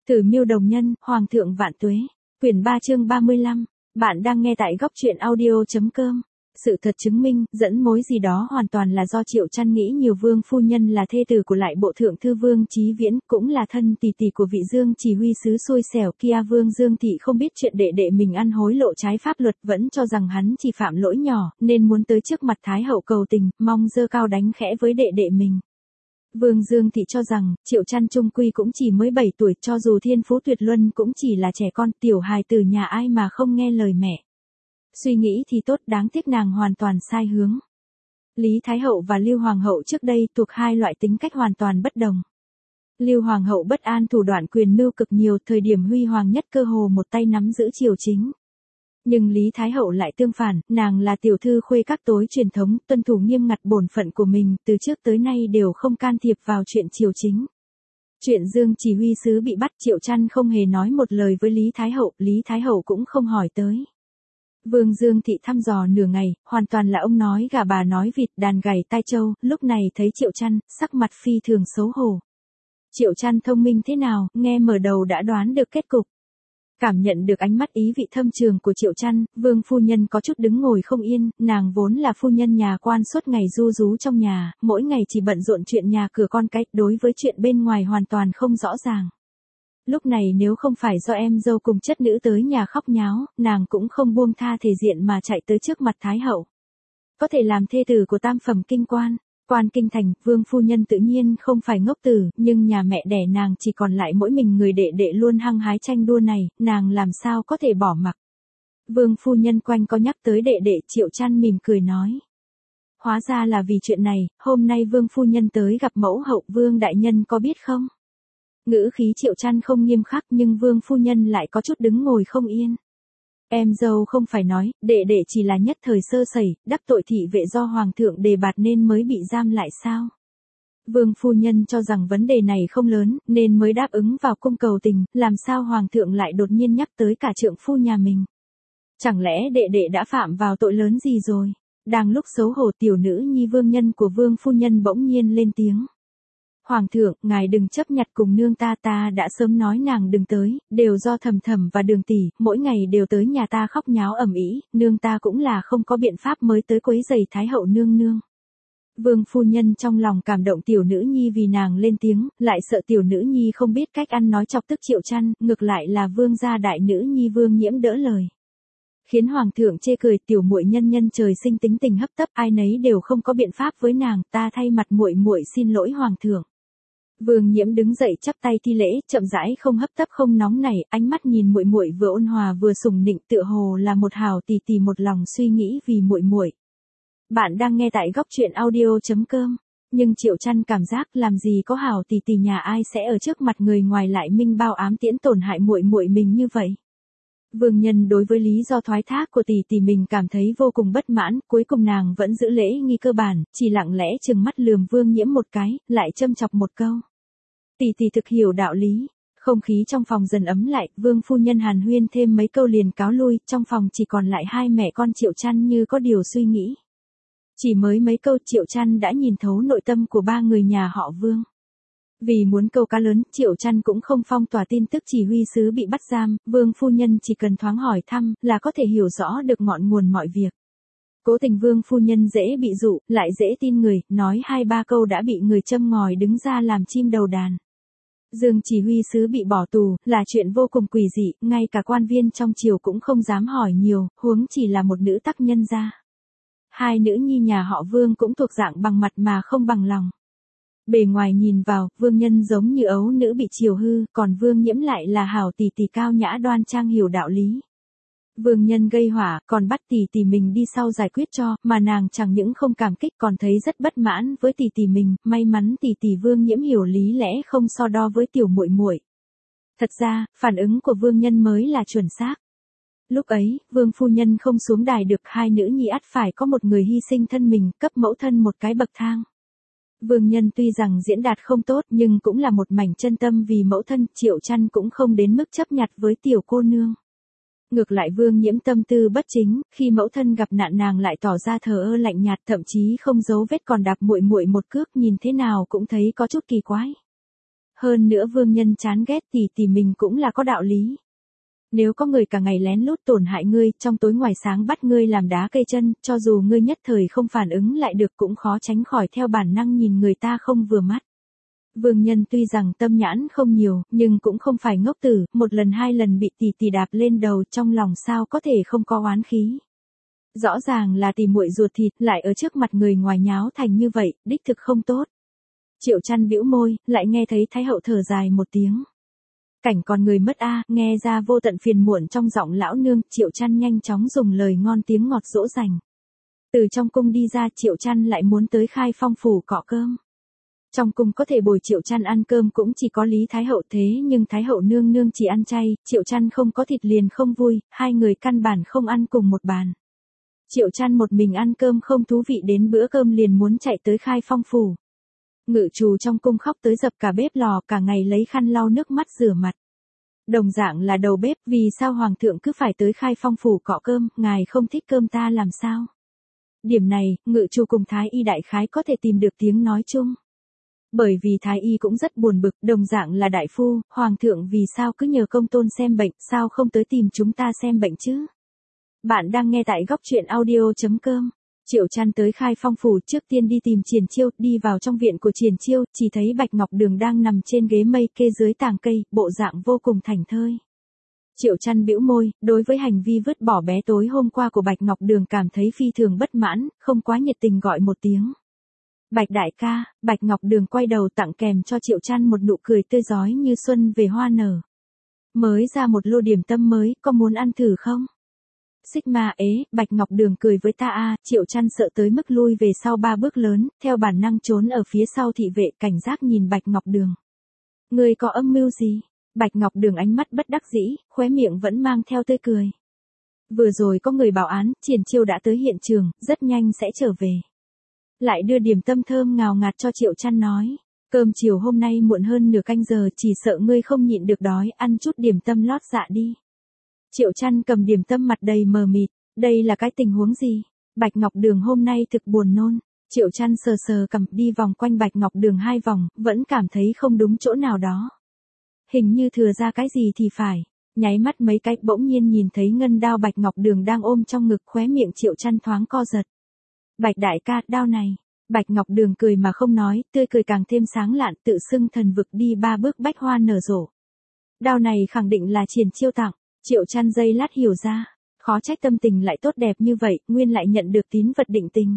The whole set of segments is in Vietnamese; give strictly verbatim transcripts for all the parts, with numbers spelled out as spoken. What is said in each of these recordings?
Tử Miêu Đồng Nhân, Hoàng thượng vạn tuế. Quyển ba chương ba mươi lăm. Bạn đang nghe tại góc truyện audio.com. Sự thật chứng minh, dẫn mối gì đó hoàn toàn là do Triệu Trăn nghĩ nhiều. Vương phu nhân là thê tử của lại bộ thượng thư Vương Chí Viễn, cũng là thân tỷ tỷ của vị Dương chỉ huy sứ xui xẻo kia. Vương Dương thị không biết chuyện đệ đệ mình ăn hối lộ trái pháp luật, vẫn cho rằng hắn chỉ phạm lỗi nhỏ, nên muốn tới trước mặt Thái hậu cầu tình, mong dơ cao đánh khẽ với đệ đệ mình. Vương Dương thị cho rằng, Triệu Trăn trung quy cũng chỉ mới bảy tuổi, cho dù thiên phú tuyệt luân cũng chỉ là trẻ con, tiểu hài từ nhà ai mà không nghe lời mẹ. Suy nghĩ thì tốt, đáng tiếc nàng hoàn toàn sai hướng. Lý Thái hậu và Lưu Hoàng hậu trước đây thuộc hai loại tính cách hoàn toàn bất đồng. Lưu Hoàng hậu bất an thủ đoạn quyền mưu cực nhiều, thời điểm huy hoàng nhất cơ hồ một tay nắm giữ triều chính. Nhưng Lý Thái hậu lại tương phản, nàng là tiểu thư khuê các tối truyền thống, tuân thủ nghiêm ngặt bổn phận của mình, từ trước tới nay đều không can thiệp vào chuyện triều chính. Chuyện Dương chỉ huy sứ bị bắt, Triệu Trăn không hề nói một lời với Lý Thái hậu, Lý Thái hậu cũng không hỏi tới. Vương Dương thị thăm dò nửa ngày, hoàn toàn là ông nói gà bà nói vịt, đàn gảy tai trâu, lúc này thấy Triệu Trăn, sắc mặt phi thường xấu hổ. Triệu Trăn thông minh thế nào, nghe mở đầu đã đoán được kết cục. Cảm nhận được ánh mắt ý vị thâm trường của Triệu Trăn, Vương phu nhân có chút đứng ngồi không yên, nàng vốn là phu nhân nhà quan suốt ngày ru rú trong nhà, mỗi ngày chỉ bận rộn chuyện nhà cửa con cái, đối với chuyện bên ngoài hoàn toàn không rõ ràng. Lúc này nếu không phải do em dâu cùng chất nữ tới nhà khóc nháo, nàng cũng không buông tha thể diện mà chạy tới trước mặt Thái hậu. Có thể làm thê tử của tam phẩm kinh quan, quan kinh thành, Vương phu nhân tự nhiên không phải ngốc tử, nhưng nhà mẹ đẻ nàng chỉ còn lại mỗi mình người đệ đệ luôn hăng hái tranh đua này, nàng làm sao có thể bỏ mặc. Vương phu nhân quanh có nhắc tới đệ đệ, Triệu Trăn mỉm cười nói. Hóa ra là vì chuyện này, hôm nay Vương phu nhân tới gặp mẫu hậu, Vương đại nhân có biết không? Ngữ khí Triệu Trăn không nghiêm khắc nhưng Vương phu nhân lại có chút đứng ngồi không yên. Em dâu không phải nói, đệ đệ chỉ là nhất thời sơ sẩy, đắc tội thị vệ do Hoàng thượng đề bạt nên mới bị giam lại sao? Vương phu nhân cho rằng vấn đề này không lớn, nên mới đáp ứng vào cung cầu tình, làm sao Hoàng thượng lại đột nhiên nhắc tới cả trượng phu nhà mình? Chẳng lẽ đệ đệ đã phạm vào tội lớn gì rồi? Đang lúc xấu hổ, tiểu nữ nhi Vương Nhân của Vương phu nhân bỗng nhiên lên tiếng. Hoàng thượng, ngài đừng chấp nhặt cùng nương ta, ta đã sớm nói nàng đừng tới, đều do Thầm Thầm và Đường tỷ, mỗi ngày đều tới nhà ta khóc nháo ầm ĩ, nương ta cũng là không có biện pháp mới tới quấy rầy Thái hậu nương nương. Vương phu nhân trong lòng cảm động tiểu nữ nhi vì nàng lên tiếng, lại sợ tiểu nữ nhi không biết cách ăn nói chọc tức Triệu Trăn, ngược lại là Vương gia đại nữ nhi Vương Nhiễm đỡ lời. Khiến Hoàng thượng chê cười, tiểu muội nhân nhân trời sinh tính tình hấp tấp, ai nấy đều không có biện pháp với nàng, ta thay mặt muội muội xin lỗi Hoàng thượng. Vương Nhiễm đứng dậy chắp tay thi lễ, chậm rãi không hấp tấp không nóng nảy, ánh mắt nhìn muội muội vừa ôn hòa vừa sủng nịnh, tựa hồ là một hào tỷ tỷ một lòng suy nghĩ vì muội muội. Bạn đang nghe tại góc truyện audio.com. Nhưng Triệu Trăn cảm giác làm gì có hào tỷ tỷ nhà ai sẽ ở trước mặt người ngoài lại minh bao ám tiễn tổn hại muội muội mình như vậy. Vương Nhân đối với lý do thoái thác của tỷ tỷ mình cảm thấy vô cùng bất mãn, cuối cùng nàng vẫn giữ lễ nghi cơ bản, chỉ lặng lẽ trừng mắt lườm Vương Nhiễm một cái, lại châm chọc một câu. Tỷ tỷ thực hiểu đạo lý. Không khí trong phòng dần ấm lại, Vương phu nhân hàn huyên thêm mấy câu liền cáo lui, trong phòng chỉ còn lại hai mẹ con Triệu Trăn như có điều suy nghĩ. Chỉ mới mấy câu Triệu Trăn đã nhìn thấu nội tâm của ba người nhà họ Vương. Vì muốn câu cá lớn, Triệu Trăn cũng không phong tỏa tin tức chỉ huy sứ bị bắt giam, Vương phu nhân chỉ cần thoáng hỏi thăm là có thể hiểu rõ được ngọn nguồn mọi việc. Cố tình Vương phu nhân dễ bị dụ, lại dễ tin người, nói hai ba câu đã bị người châm ngòi đứng ra làm chim đầu đàn. Dương chỉ huy sứ bị bỏ tù, là chuyện vô cùng quỷ dị, ngay cả quan viên trong triều cũng không dám hỏi nhiều, huống chỉ là một nữ tắc nhân gia. Hai nữ nhi nhà họ Vương cũng thuộc dạng bằng mặt mà không bằng lòng. Bề ngoài nhìn vào, Vương Nhân giống như ấu nữ bị chiều hư, còn Vương Nhiễm lại là hảo tỷ tỷ cao nhã đoan trang hiểu đạo lý. Vương Nhân gây hỏa, còn bắt tỷ tỷ mình đi sau giải quyết cho, mà nàng chẳng những không cảm kích còn thấy rất bất mãn với tỷ tỷ mình, may mắn tỷ tỷ Vương Nhiễm hiểu lý lẽ không so đo với tiểu muội muội. Thật ra, phản ứng của Vương Nhân mới là chuẩn xác. Lúc ấy, Vương phu nhân không xuống đài được, hai nữ nhi ắt phải có một người hy sinh thân mình, cấp mẫu thân một cái bậc thang. Vương Nhân tuy rằng diễn đạt không tốt nhưng cũng là một mảnh chân tâm vì mẫu thân, Triệu Trăn cũng không đến mức chấp nhặt với tiểu cô nương. Ngược lại Vương Nhiễm tâm tư bất chính, khi mẫu thân gặp nạn nàng lại tỏ ra thờ ơ lạnh nhạt, thậm chí không giấu vết còn đạp muội muội một cước, nhìn thế nào cũng thấy có chút kỳ quái. Hơn nữa vương nhân chán ghét tỷ tỷ mình cũng là có đạo lý. Nếu có người cả ngày lén lút tổn hại ngươi, trong tối ngoài sáng bắt ngươi làm đá cây chân, cho dù ngươi nhất thời không phản ứng lại được cũng khó tránh khỏi theo bản năng nhìn người ta không vừa mắt. Vương nhân tuy rằng tâm nhãn không nhiều, nhưng cũng không phải ngốc tử, một lần hai lần bị tỷ tỷ đạp lên đầu, trong lòng sao có thể không có oán khí. Rõ ràng là tỷ muội ruột thịt, lại ở trước mặt người ngoài nháo thành như vậy, đích thực không tốt. Triệu Chăn bĩu môi, lại nghe thấy Thái hậu thở dài một tiếng. Cảnh còn người mất a, nghe ra vô tận phiền muộn trong giọng lão nương, Triệu Chăn nhanh chóng dùng lời ngon tiếng ngọt dỗ dành. Từ trong cung đi ra, Triệu Chăn lại muốn tới Khai Phong phủ cọ cơm. Trong cung có thể bồi Triệu Chăn ăn cơm cũng chỉ có Lý Thái hậu, thế nhưng Thái hậu nương nương chỉ ăn chay, Triệu Chăn không có thịt liền không vui, hai người căn bản không ăn cùng một bàn. Triệu Chăn một mình ăn cơm không thú vị, đến bữa cơm liền muốn chạy tới Khai Phong phủ. Ngự trù trong cung khóc tới dập cả bếp lò, cả ngày lấy khăn lau nước mắt rửa mặt. Đồng dạng là đầu bếp, vì sao hoàng thượng cứ phải tới Khai Phong phủ cọ cơm, ngài không thích cơm ta làm sao? Điểm này, ngự trù cùng thái y đại khái có thể tìm được tiếng nói chung. Bởi vì thái y cũng rất buồn bực, đồng dạng là đại phu, hoàng thượng vì sao cứ nhờ công tôn xem bệnh, sao không tới tìm chúng ta xem bệnh chứ? Bạn đang nghe tại góc truyện audio chấm com. Triệu Chăn tới Khai Phong phủ, trước tiên đi tìm Triển Chiêu, đi vào trong viện của Triển Chiêu, chỉ thấy Bạch Ngọc Đường đang nằm trên ghế mây kê dưới tàng cây, bộ dạng vô cùng thảnh thơi. Triệu Chăn bĩu môi, đối với hành vi vứt bỏ bé tối hôm qua của Bạch Ngọc Đường cảm thấy phi thường bất mãn, không quá nhiệt tình gọi một tiếng. Bạch đại ca. Bạch Ngọc Đường quay đầu tặng kèm cho Triệu Chăn một nụ cười tươi rói như xuân về hoa nở. Mới ra một lô điểm tâm mới, có muốn ăn thử không? Sigma ế, Bạch Ngọc Đường cười với ta a, Triệu Chăn sợ tới mức lui về sau ba bước lớn, theo bản năng trốn ở phía sau thị vệ, cảnh giác nhìn Bạch Ngọc Đường. Người có âm mưu gì? Bạch Ngọc Đường ánh mắt bất đắc dĩ, khóe miệng vẫn mang theo tươi cười. Vừa rồi có người báo án, Triển Chiêu đã tới hiện trường, rất nhanh sẽ trở về. Lại đưa điểm tâm thơm ngào ngạt cho Triệu Chăn nói. Cơm chiều hôm nay muộn hơn nửa canh giờ, chỉ sợ ngươi không nhịn được đói, ăn chút điểm tâm lót dạ đi. Triệu Chăn cầm điểm tâm mặt đầy mờ mịt, đây là cái tình huống gì? Bạch Ngọc Đường hôm nay thực buồn nôn. Triệu Chăn sờ sờ cầm đi vòng quanh Bạch Ngọc Đường hai vòng, vẫn cảm thấy không đúng chỗ nào đó. Hình như thừa ra cái gì thì phải. Nháy mắt mấy cái, bỗng nhiên nhìn thấy ngân đao Bạch Ngọc Đường đang ôm trong ngực, khóe miệng Triệu Chăn thoáng co giật. Bạch đại ca, đao này. Bạch Ngọc Đường cười mà không nói, tươi cười càng thêm sáng lạn, tự xưng thần vực đi ba bước bách hoa nở rộ. Đao này khẳng định là Triển Chiêu tặng. Triệu Chăn giây lát hiểu ra, khó trách tâm tình lại tốt đẹp như vậy, nguyên lại nhận được tín vật định tình.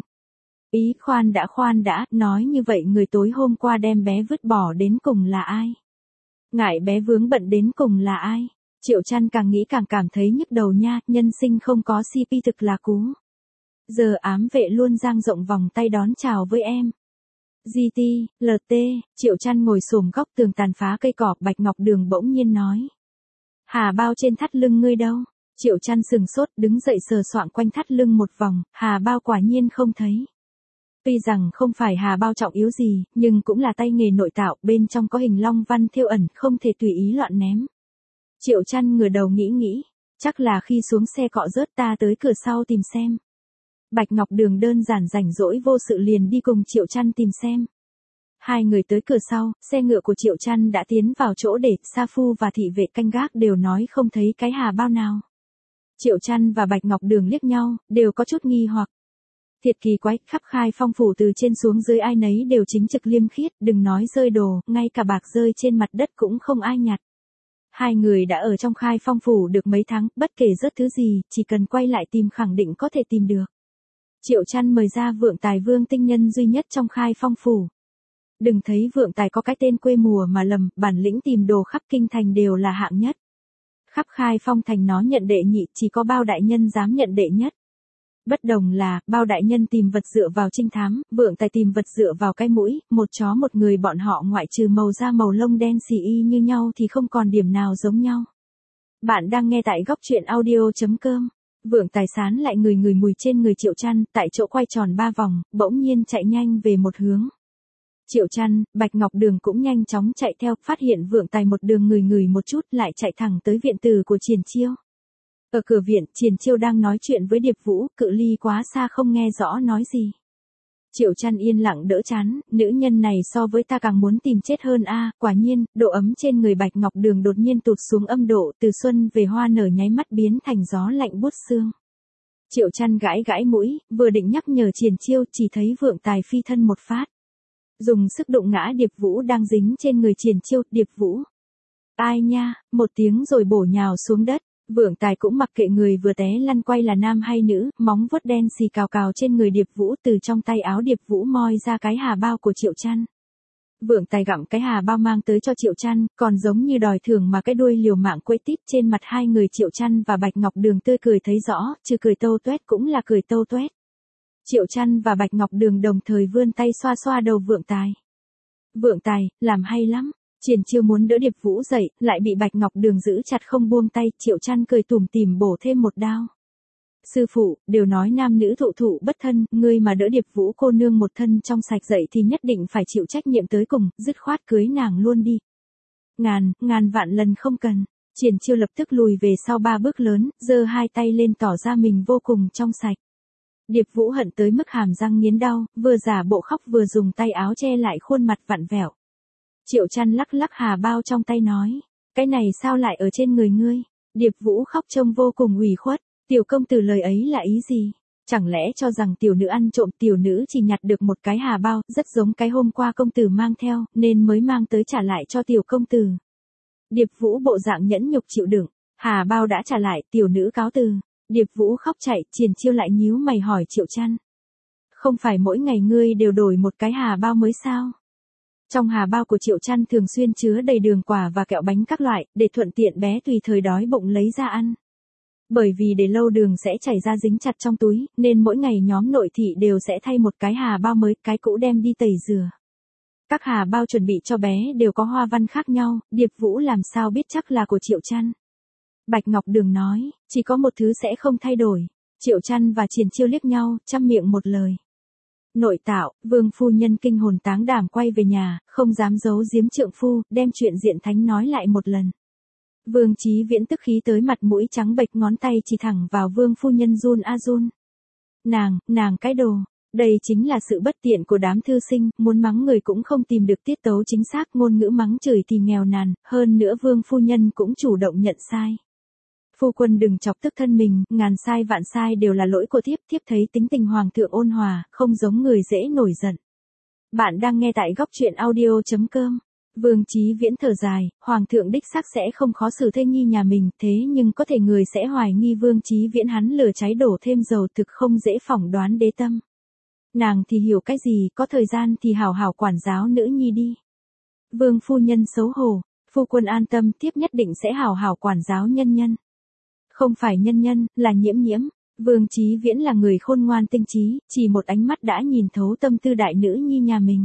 Ý khoan đã khoan đã, nói như vậy người tối hôm qua đem bé vứt bỏ đến cùng là ai? Ngại bé vướng bận đến cùng là ai? Triệu Chăn càng nghĩ càng cảm thấy nhức đầu nha, nhân sinh không có xê pê thực là cú. Giờ ám vệ luôn dang rộng vòng tay đón chào với em. giê tê, lờ tê, Triệu Chăn ngồi xổm góc tường tàn phá cây cỏ, Bạch Ngọc Đường bỗng nhiên nói. Hà bao trên thắt lưng ngươi đâu? Triệu Chăn sừng sốt, đứng dậy sờ soạng quanh thắt lưng một vòng, hà bao quả nhiên không thấy. Tuy rằng không phải hà bao trọng yếu gì, nhưng cũng là tay nghề nội tạo, bên trong có hình long văn thêu ẩn, không thể tùy ý loạn ném. Triệu Chăn ngửa đầu nghĩ nghĩ, chắc là khi xuống xe cọ rớt, ta tới cửa sau tìm xem. Bạch Ngọc Đường đơn giản rảnh rỗi vô sự liền đi cùng Triệu Chăn tìm xem. Hai người tới cửa sau, xe ngựa của Triệu Chăn đã tiến vào chỗ để, sa phu và thị vệ canh gác đều nói không thấy cái hà bao nào. Triệu Chăn và Bạch Ngọc Đường liếc nhau, đều có chút nghi hoặc. Thiệt kỳ quái, khắp Khai Phong phủ từ trên xuống dưới ai nấy đều chính trực liêm khiết, đừng nói rơi đồ, ngay cả bạc rơi trên mặt đất cũng không ai nhặt. Hai người đã ở trong Khai Phong phủ được mấy tháng, bất kể rớt thứ gì, chỉ cần quay lại tìm khẳng định có thể tìm được. Triệu Chăn mời ra Vượng Tài Vương tinh nhân duy nhất trong Khai Phong phủ. Đừng thấy Vượng Tài có cái tên quê mùa mà lầm, bản lĩnh tìm đồ khắp kinh thành đều là hạng nhất. Khắp Khai Phong thành nó nhận đệ nhị, chỉ có Bao đại nhân dám nhận đệ nhất. Bất đồng là, Bao đại nhân tìm vật dựa vào trinh thám, Vượng Tài tìm vật dựa vào cái mũi, một chó một người bọn họ ngoại trừ màu da màu lông đen xì y như nhau thì không còn điểm nào giống nhau. Bạn đang nghe tại góc truyện audio chấm com. Vượng Tài sán lại người người mùi trên người Triệu Chăn, tại chỗ quay tròn ba vòng, bỗng nhiên chạy nhanh về một hướng. Triệu Chăn, Bạch Ngọc Đường cũng nhanh chóng chạy theo, phát hiện Vượng Tài một đường người người một chút lại chạy thẳng tới viện tử của Triển Chiêu. Ở cửa viện, Triển Chiêu đang nói chuyện với Điệp Vũ, cự ly quá xa không nghe rõ nói gì. Triệu Chăn yên lặng đỡ chán, nữ nhân này so với ta càng muốn tìm chết hơn a. Quả nhiên, độ ấm trên người Bạch Ngọc Đường đột nhiên tụt xuống âm độ, từ xuân về hoa nở nháy mắt biến thành gió lạnh buốt xương. Triệu Chăn gãi gãi mũi, vừa định nhắc nhở Triển Chiêu, chỉ thấy Vượng Tài phi thân một phát, dùng sức đụng ngã Điệp Vũ đang dính trên người Triển Chiêu. Điệp Vũ, ai nha, một tiếng rồi bổ nhào xuống đất. Vượng Tài cũng mặc kệ người vừa té lăn quay là nam hay nữ, móng vuốt đen xì cào cào trên người Điệp Vũ, từ trong tay áo Điệp Vũ moi ra cái hà bao của Triệu Chăn. Vượng Tài gặm cái hà bao mang tới cho Triệu Chăn, còn giống như đòi thưởng mà cái đuôi liều mạng quẫy tít. Trên mặt hai người Triệu Chăn và Bạch Ngọc Đường tươi cười thấy rõ, trừ cười tâu tuét cũng là cười tâu tuét. Triệu Chăn và Bạch Ngọc Đường đồng thời vươn tay xoa xoa đầu Vượng Tài. Vượng Tài, làm hay lắm. Triển Chiêu muốn đỡ Điệp Vũ dậy, lại bị Bạch Ngọc Đường giữ chặt không buông tay. Triệu Chăn cười tủm tỉm bổ thêm một đao. Sư phụ, đều nói nam nữ thụ thụ bất thân, ngươi mà đỡ Điệp Vũ cô nương một thân trong sạch dậy thì nhất định phải chịu trách nhiệm tới cùng, dứt khoát cưới nàng luôn đi. Ngàn, ngàn vạn lần không cần. Triển Chiêu lập tức lùi về sau ba bước lớn, giơ hai tay lên tỏ ra mình vô cùng trong sạch. Điệp Vũ hận tới mức hàm răng nghiến đau, vừa giả bộ khóc vừa dùng tay áo che lại khuôn mặt vặn vẹo. Triệu Chăn lắc lắc hà bao trong tay nói, cái này sao lại ở trên người ngươi? Điệp Vũ khóc trông vô cùng ủy khuất, tiểu công tử lời ấy là ý gì? Chẳng lẽ cho rằng tiểu nữ ăn trộm? Tiểu nữ chỉ nhặt được một cái hà bao, rất giống cái hôm qua công tử mang theo, nên mới mang tới trả lại cho tiểu công tử. Điệp Vũ bộ dạng nhẫn nhục chịu đựng, hà bao đã trả lại, tiểu nữ cáo từ. Điệp Vũ khóc chạy, Triển Chiêu lại nhíu mày hỏi Triệu Chăn, không phải mỗi ngày ngươi đều đổi một cái hà bao mới sao? Trong hà bao của Triệu Chăn thường xuyên chứa đầy đường quả và kẹo bánh các loại, để thuận tiện bé tùy thời đói bụng lấy ra ăn. Bởi vì để lâu đường sẽ chảy ra dính chặt trong túi, nên mỗi ngày nhóm nội thị đều sẽ thay một cái hà bao mới, cái cũ đem đi tẩy rửa. Các hà bao chuẩn bị cho bé đều có hoa văn khác nhau, Điệp Vũ làm sao biết chắc là của Triệu Chăn. Bạch Ngọc Đường nói, chỉ có một thứ sẽ không thay đổi. Triệu Chăn và Triển Chiêu liếc nhau, chăm miệng một lời. Nội tạo, Vương phu nhân kinh hồn táng đảm quay về nhà, không dám giấu giếm trượng phu, đem chuyện Diện Thánh nói lại một lần. Vương Chí Viễn tức khí tới mặt mũi trắng bệch, ngón tay chỉ thẳng vào Vương phu nhân run a run. Nàng, nàng cái đồ, đây chính là sự bất tiện của đám thư sinh, muốn mắng người cũng không tìm được tiết tấu chính xác, ngôn ngữ mắng chửi thì nghèo nàn, hơn nữa Vương phu nhân cũng chủ động nhận sai. Phu quân đừng chọc tức thân mình, ngàn sai vạn sai đều là lỗi của thiếp, thiếp thấy tính tình hoàng thượng ôn hòa, không giống người dễ nổi giận. Bạn đang nghe tại góc truyện audio chấm com. Vương Chí Viễn thở dài, hoàng thượng đích xác sẽ không khó xử thê nhi nhà mình, thế nhưng có thể người sẽ hoài nghi Vương Chí Viễn hắn lửa cháy đổ thêm dầu, thực không dễ phỏng đoán đế tâm. Nàng thì hiểu cái gì, có thời gian thì hảo hảo quản giáo nữ nhi đi. Vương phu nhân xấu hổ, phu quân an tâm, tiếp nhất định sẽ hảo hảo quản giáo nhân nhân. Không phải nhân nhân, là Nhiễm Nhiễm. Vương Chí Viễn là người khôn ngoan tinh trí, chỉ một ánh mắt đã nhìn thấu tâm tư đại nữ nhi nhà mình.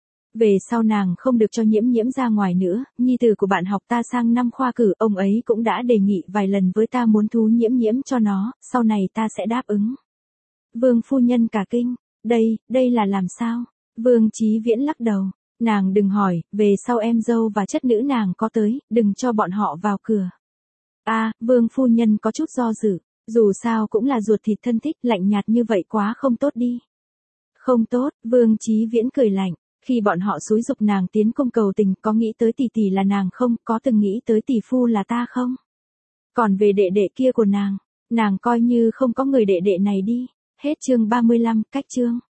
Về sau nàng không được cho Nhiễm Nhiễm ra ngoài nữa, nhi tử của bạn học ta sang năm khoa cử, ông ấy cũng đã đề nghị vài lần với ta muốn thú Nhiễm Nhiễm cho nó, sau này ta sẽ đáp ứng. Vương phu nhân cả kinh, đây, đây là làm sao? Vương Chí Viễn lắc đầu, nàng đừng hỏi, về sau em dâu và chất nữ nàng có tới, đừng cho bọn họ vào cửa. A, à, Vương phu nhân có chút do dự, dù sao cũng là ruột thịt thân thích, lạnh nhạt như vậy quá không tốt đi. Không tốt, Vương Chí Viễn cười lạnh, khi bọn họ xúi giục nàng tiến cung cầu tình, có nghĩ tới tỷ tỷ là nàng không, có từng nghĩ tới tỷ phu là ta không? Còn về đệ đệ kia của nàng, nàng coi như không có người đệ đệ này đi. Hết chương ba mươi lăm, cách chương.